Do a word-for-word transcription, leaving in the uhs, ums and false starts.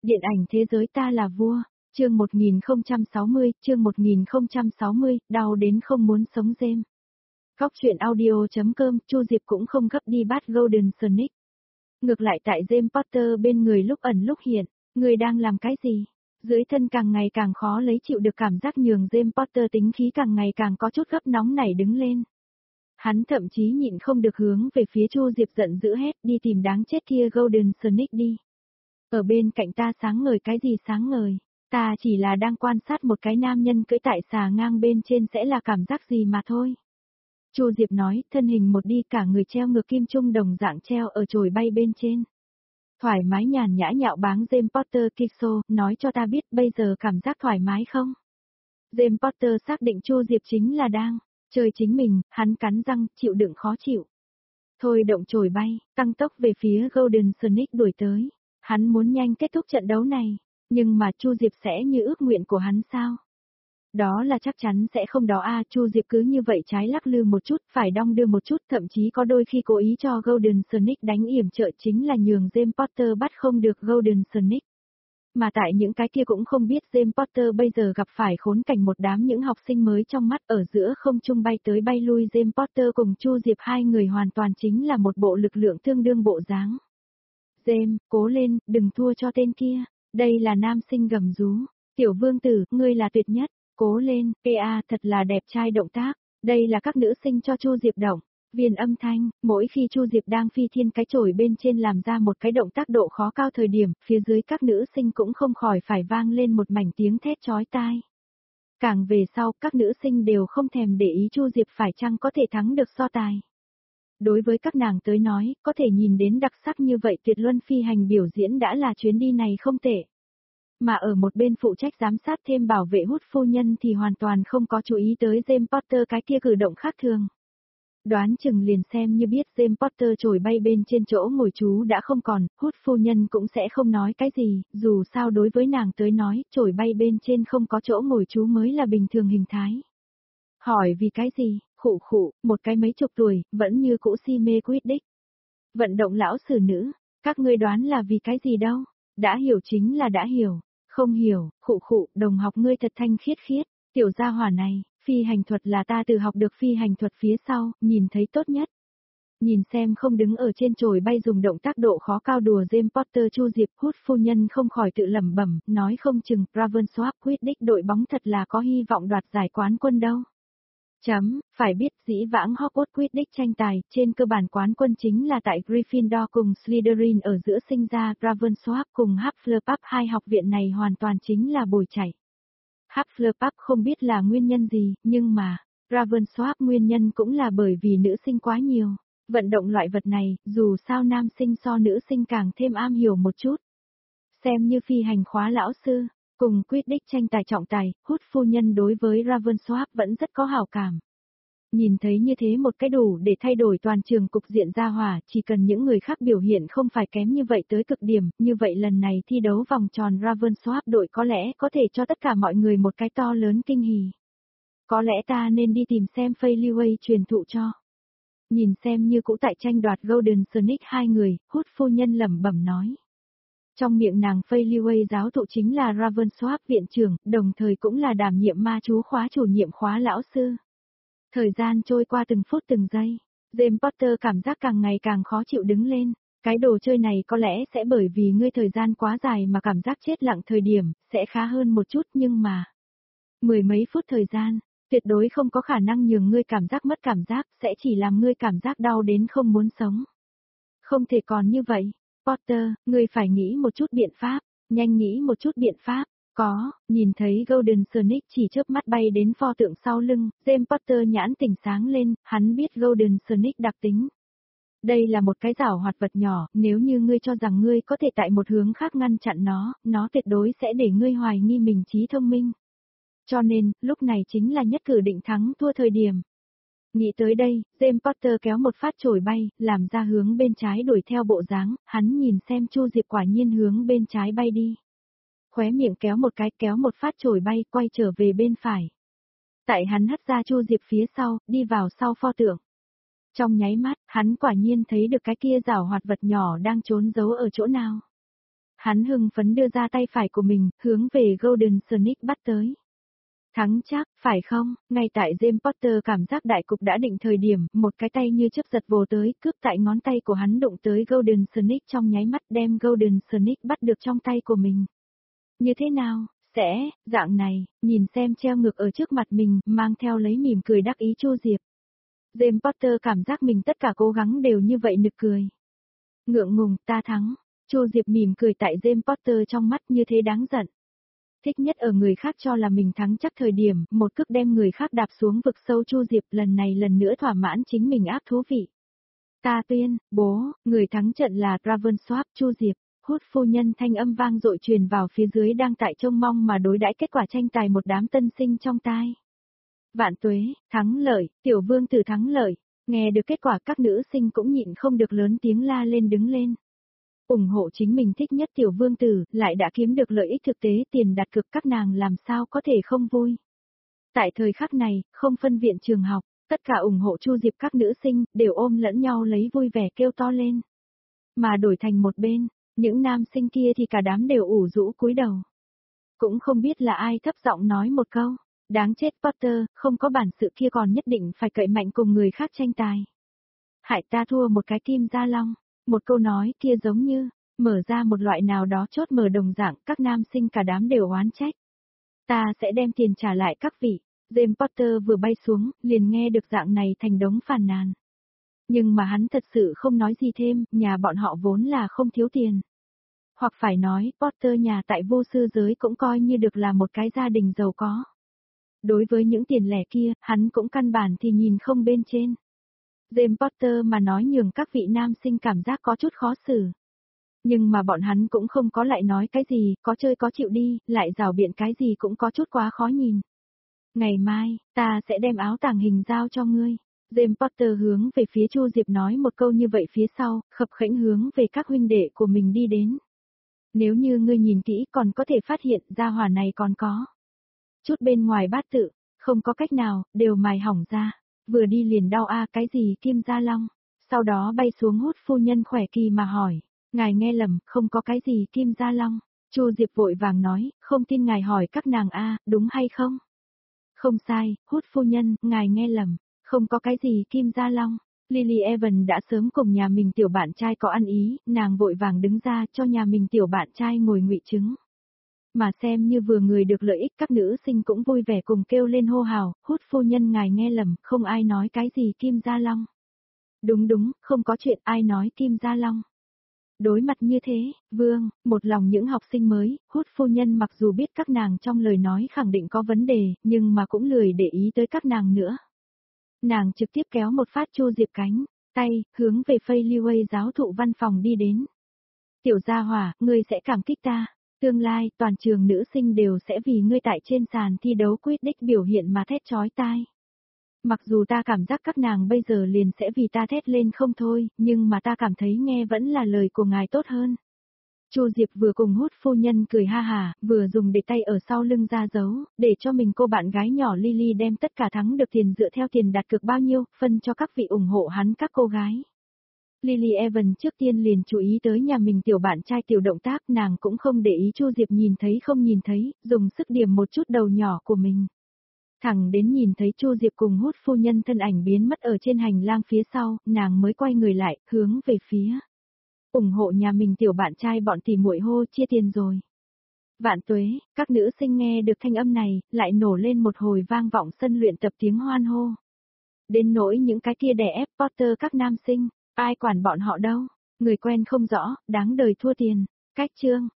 Điện ảnh thế giới ta là vua, chương một nghìn không trăm sáu mươi, chương một nghìn không trăm sáu mươi, đau đến không muốn sống James. Góc truyện audio chấm com, Chu Diệp cũng không gấp đi bắt Golden Snake. Ngược lại tại James Potter bên người lúc ẩn lúc hiện, người đang làm cái gì? Dưới thân càng ngày càng khó lấy chịu được cảm giác nhường James Potter tính khí càng ngày càng có chút gấp nóng nảy đứng lên. Hắn thậm chí nhịn không được hướng về phía Chu Diệp giận dữ hét đi tìm đáng chết kia Golden Snake đi. Ở bên cạnh ta sáng ngời cái gì sáng ngời, ta chỉ là đang quan sát một cái nam nhân cưỡi tại xà ngang bên trên sẽ là cảm giác gì mà thôi. Chu Diệp nói, thân hình một đi cả người treo ngược kim trung đồng dạng treo ở chồi bay bên trên. Thoải mái nhàn nhã nhạo báng James Potter Kixo, nói cho ta biết bây giờ cảm giác thoải mái không? James Potter xác định Chu Diệp chính là đang chơi chính mình, hắn cắn răng, chịu đựng khó chịu. Thôi động chồi bay, tăng tốc về phía Golden Snake đuổi tới. Hắn muốn nhanh kết thúc trận đấu này, nhưng mà Chu Diệp sẽ như ước nguyện của hắn sao? Đó là chắc chắn sẽ không đó a. Chu Diệp cứ như vậy trái lắc lư một chút, phải đong đưa một chút, thậm chí có đôi khi cố ý cho Golden Snake đánh yểm trợ chính là nhường James Potter bắt không được Golden Snake. Mà tại những cái kia cũng không biết James Potter bây giờ gặp phải khốn cảnh một đám những học sinh mới trong mắt ở giữa không trung bay tới bay lui. James Potter cùng Chu Diệp hai người hoàn toàn chính là một bộ lực lượng tương đương bộ dáng. James, cố lên, đừng thua cho tên kia, đây là nam sinh gầm rú. Tiểu vương tử, ngươi là tuyệt nhất, cố lên, pa thật là đẹp trai động tác, đây là các nữ sinh cho Chu Diệp động. Viền âm thanh, mỗi khi Chu Diệp đang phi thiên cái chổi bên trên làm ra một cái động tác độ khó cao thời điểm, phía dưới các nữ sinh cũng không khỏi phải vang lên một mảnh tiếng thét chói tai. Càng về sau, các nữ sinh đều không thèm để ý Chu Diệp phải chăng có thể thắng được so tài. Đối với các nàng tới nói, có thể nhìn đến đặc sắc như vậy tuyệt luân phi hành biểu diễn đã là chuyến đi này không tệ. Mà ở một bên phụ trách giám sát thêm bảo vệ hút phu nhân thì hoàn toàn không có chú ý tới James Potter cái kia cử động khác thường. Đoán chừng liền xem như biết James Potter trồi bay bên trên chỗ ngồi chú đã không còn, hút phu nhân cũng sẽ không nói cái gì, dù sao đối với nàng tới nói, trồi bay bên trên không có chỗ ngồi chú mới là bình thường hình thái. Hỏi vì cái gì, khụ khụ, một cái mấy chục tuổi, vẫn như cũ si mê Quidditch. Vận động lão sử nữ, các ngươi đoán là vì cái gì đâu, đã hiểu chính là đã hiểu, không hiểu, khụ khụ, đồng học ngươi thật thanh khiết khiết, tiểu gia hỏa này, phi hành thuật là ta tự học được phi hành thuật phía sau, nhìn thấy tốt nhất. Nhìn xem không đứng ở trên chồi bay dùng động tác độ khó cao đùa James Potter Chu Diệp hút phu nhân không khỏi tự lẩm bẩm, nói không chừng Ravensworth Quidditch đội bóng thật là có hy vọng đoạt giải quán quân đâu. Chấm, phải biết dĩ vãng Hogwarts Quidditch tranh tài, trên cơ bản quán quân chính là tại Gryffindor cùng Slytherin ở giữa sinh ra, Ravensworth cùng Hufflepuff hai học viện này hoàn toàn chính là bồi chảy. Hufflepuff không biết là nguyên nhân gì, nhưng mà, Ravensworth nguyên nhân cũng là bởi vì nữ sinh quá nhiều. Vận động loại vật này, dù sao nam sinh so nữ sinh càng thêm am hiểu một chút. Xem như phi hành khóa lão sư. Cùng Quidditch tranh tài trọng tài, hút phu nhân đối với Ravensworth vẫn rất có hảo cảm. Nhìn thấy như thế một cái đủ để thay đổi toàn trường cục diện ra hỏa, chỉ cần những người khác biểu hiện không phải kém như vậy tới cực điểm, như vậy lần này thi đấu vòng tròn Ravensworth đội có lẽ có thể cho tất cả mọi người một cái to lớn kinh hỉ. Có lẽ ta nên đi tìm xem Fayleaway truyền thụ cho. Nhìn xem như cũ tại tranh đoạt Golden Snake hai người, hút phu nhân lẩm bẩm nói. Trong miệng nàng Fayleaway giáo thụ chính là Ravensworth viện trưởng, đồng thời cũng là đảm nhiệm ma chú khóa chủ nhiệm khóa lão sư. Thời gian trôi qua từng phút từng giây, James Potter cảm giác càng ngày càng khó chịu đứng lên, cái đồ chơi này có lẽ sẽ bởi vì ngươi thời gian quá dài mà cảm giác chết lặng thời điểm, sẽ khá hơn một chút nhưng mà... Mười mấy phút thời gian, tuyệt đối không có khả năng nhường ngươi cảm giác mất cảm giác, sẽ chỉ làm ngươi cảm giác đau đến không muốn sống. Không thể còn như vậy. Potter, ngươi phải nghĩ một chút biện pháp, nhanh nghĩ một chút biện pháp, có, nhìn thấy Golden Snake chỉ chớp mắt bay đến pho tượng sau lưng, James Potter nhãn tỉnh sáng lên, hắn biết Golden Snake đặc tính. Đây là một cái giảo hoạt vật nhỏ, nếu như ngươi cho rằng ngươi có thể tại một hướng khác ngăn chặn nó, nó tuyệt đối sẽ để ngươi hoài nghi mình trí thông minh. Cho nên, lúc này chính là nhất cử định thắng thua thời điểm. Nghĩ tới đây, James Potter kéo một phát chổi bay, làm ra hướng bên trái đuổi theo bộ dáng, hắn nhìn xem Chu Diệp quả nhiên hướng bên trái bay đi. Khóe miệng kéo một cái, kéo một phát chổi bay, quay trở về bên phải. Tại hắn hất ra Chu Diệp phía sau, đi vào sau pho tượng. Trong nháy mắt, hắn quả nhiên thấy được cái kia giảo hoạt vật nhỏ đang trốn giấu ở chỗ nào. Hắn hưng phấn đưa ra tay phải của mình, hướng về Golden Snake bắt tới. Thắng chắc, phải không? Ngay tại James Potter cảm giác đại cục đã định thời điểm, một cái tay như chớp giật vồ tới, cướp tại ngón tay của hắn đụng tới Golden Snake trong nháy mắt đem Golden Snake bắt được trong tay của mình. Như thế nào? Sẽ, dạng này, nhìn xem treo ngược ở trước mặt mình, mang theo lấy mỉm cười đắc ý Chu Diệp. James Potter cảm giác mình tất cả cố gắng đều như vậy nực cười. Ngượng ngùng, ta thắng. Chu Diệp mỉm cười tại James Potter trong mắt như thế đáng giận. Thích nhất ở người khác cho là mình thắng chắc thời điểm, một cước đem người khác đạp xuống vực sâu Chu Diệp lần này lần nữa thỏa mãn chính mình ác thú vị. Ta tuyên, bố, người thắng trận là Ravenswap Chu Diệp. Hút phu nhân thanh âm vang dội truyền vào phía dưới đang tại trông mong mà đối đãi kết quả tranh tài một đám tân sinh trong tai. Vạn tuế, thắng lợi, tiểu vương tử thắng lợi, nghe được kết quả các nữ sinh cũng nhịn không được lớn tiếng la lên đứng lên. ủng hộ chính mình thích nhất tiểu vương tử, lại đã kiếm được lợi ích thực tế tiền đặt cược các nàng làm sao có thể không vui. Tại thời khắc này, không phân viện trường học, tất cả ủng hộ Chu Diệp các nữ sinh, đều ôm lẫn nhau lấy vui vẻ kêu to lên. Mà đổi thành một bên, những nam sinh kia thì cả đám đều ủ rũ cúi đầu. Cũng không biết là ai thấp giọng nói một câu, đáng chết Potter, không có bản sự kia còn nhất định phải cậy mạnh cùng người khác tranh tài. Hại ta thua một cái kim gia long. Một câu nói kia giống như, mở ra một loại nào đó chốt mở đồng dạng, các nam sinh cả đám đều oán trách. Ta sẽ đem tiền trả lại các vị. James Potter vừa bay xuống, liền nghe được dạng này thành đống phàn nàn. Nhưng mà hắn thật sự không nói gì thêm, nhà bọn họ vốn là không thiếu tiền. Hoặc phải nói, Potter nhà tại vô sư giới cũng coi như được là một cái gia đình giàu có. Đối với những tiền lẻ kia, hắn cũng căn bản thì nhìn không bên trên. James Potter mà nói nhường các vị nam sinh cảm giác có chút khó xử. Nhưng mà bọn hắn cũng không có lại nói cái gì, có chơi có chịu đi, lại rào biện cái gì cũng có chút quá khó nhìn. Ngày mai, ta sẽ đem áo tàng hình giao cho ngươi. James Potter hướng về phía Chu Diệp nói một câu như vậy phía sau, khập khẽnh hướng về các huynh đệ của mình đi đến. Nếu như ngươi nhìn kỹ còn có thể phát hiện ra hỏa này còn có chút bên ngoài bát tự, không có cách nào, đều mài hỏng ra. Vừa đi liền đau a à, cái gì kim gia long, sau đó bay xuống hút phu nhân khỏe kỳ mà hỏi, ngài nghe lầm, không có cái gì kim gia long. Chu Diệp vội vàng nói, không tin ngài hỏi các nàng a à, đúng hay không? Không sai, hút phu nhân, ngài nghe lầm, không có cái gì kim gia long. Lily Evans đã sớm cùng nhà mình tiểu bạn trai có ăn ý, nàng vội vàng đứng ra cho nhà mình tiểu bạn trai ngồi ngụy chứng. Mà xem như vừa người được lợi ích các nữ sinh cũng vui vẻ cùng kêu lên hô hào, hút phu nhân ngài nghe lầm, không ai nói cái gì kim gia long. Đúng đúng, không có chuyện ai nói kim gia long. Đối mặt như thế, Vương, một lòng những học sinh mới, hút phu nhân mặc dù biết các nàng trong lời nói khẳng định có vấn đề, nhưng mà cũng lười để ý tới các nàng nữa. Nàng trực tiếp kéo một phát Chu Diệp cánh, tay, hướng về Fayliway giáo thụ văn phòng đi đến. Tiểu gia hỏa, ngươi sẽ cảm kích ta. Tương lai, toàn trường nữ sinh đều sẽ vì ngươi tại trên sàn thi đấu quyết đích biểu hiện mà thét chói tai. Mặc dù ta cảm giác các nàng bây giờ liền sẽ vì ta thét lên không thôi, nhưng mà ta cảm thấy nghe vẫn là lời của ngài tốt hơn. Chu Diệp vừa cùng hút phu nhân cười ha hà, vừa dùng để tay ở sau lưng ra dấu, để cho mình cô bạn gái nhỏ Lily đem tất cả thắng được tiền dựa theo tiền đặt cược bao nhiêu, phân cho các vị ủng hộ hắn các cô gái. Lily Evans trước tiên liền chú ý tới nhà mình tiểu bạn trai tiểu động tác, nàng cũng không để ý Chu Diệp nhìn thấy không nhìn thấy, dùng sức điểm một chút đầu nhỏ của mình. Thẳng đến nhìn thấy Chu Diệp cùng hút phu nhân thân ảnh biến mất ở trên hành lang phía sau, nàng mới quay người lại, hướng về phía. Ủng hộ nhà mình tiểu bạn trai bọn tỷ muội hô chia tiền rồi. Vạn tuế, các nữ sinh nghe được thanh âm này, lại nổ lên một hồi vang vọng sân luyện tập tiếng hoan hô. Đến nỗi những cái kia đè ép Potter các nam sinh, ai quản bọn họ đâu, người quen không rõ, đáng đời thua tiền, cách chương.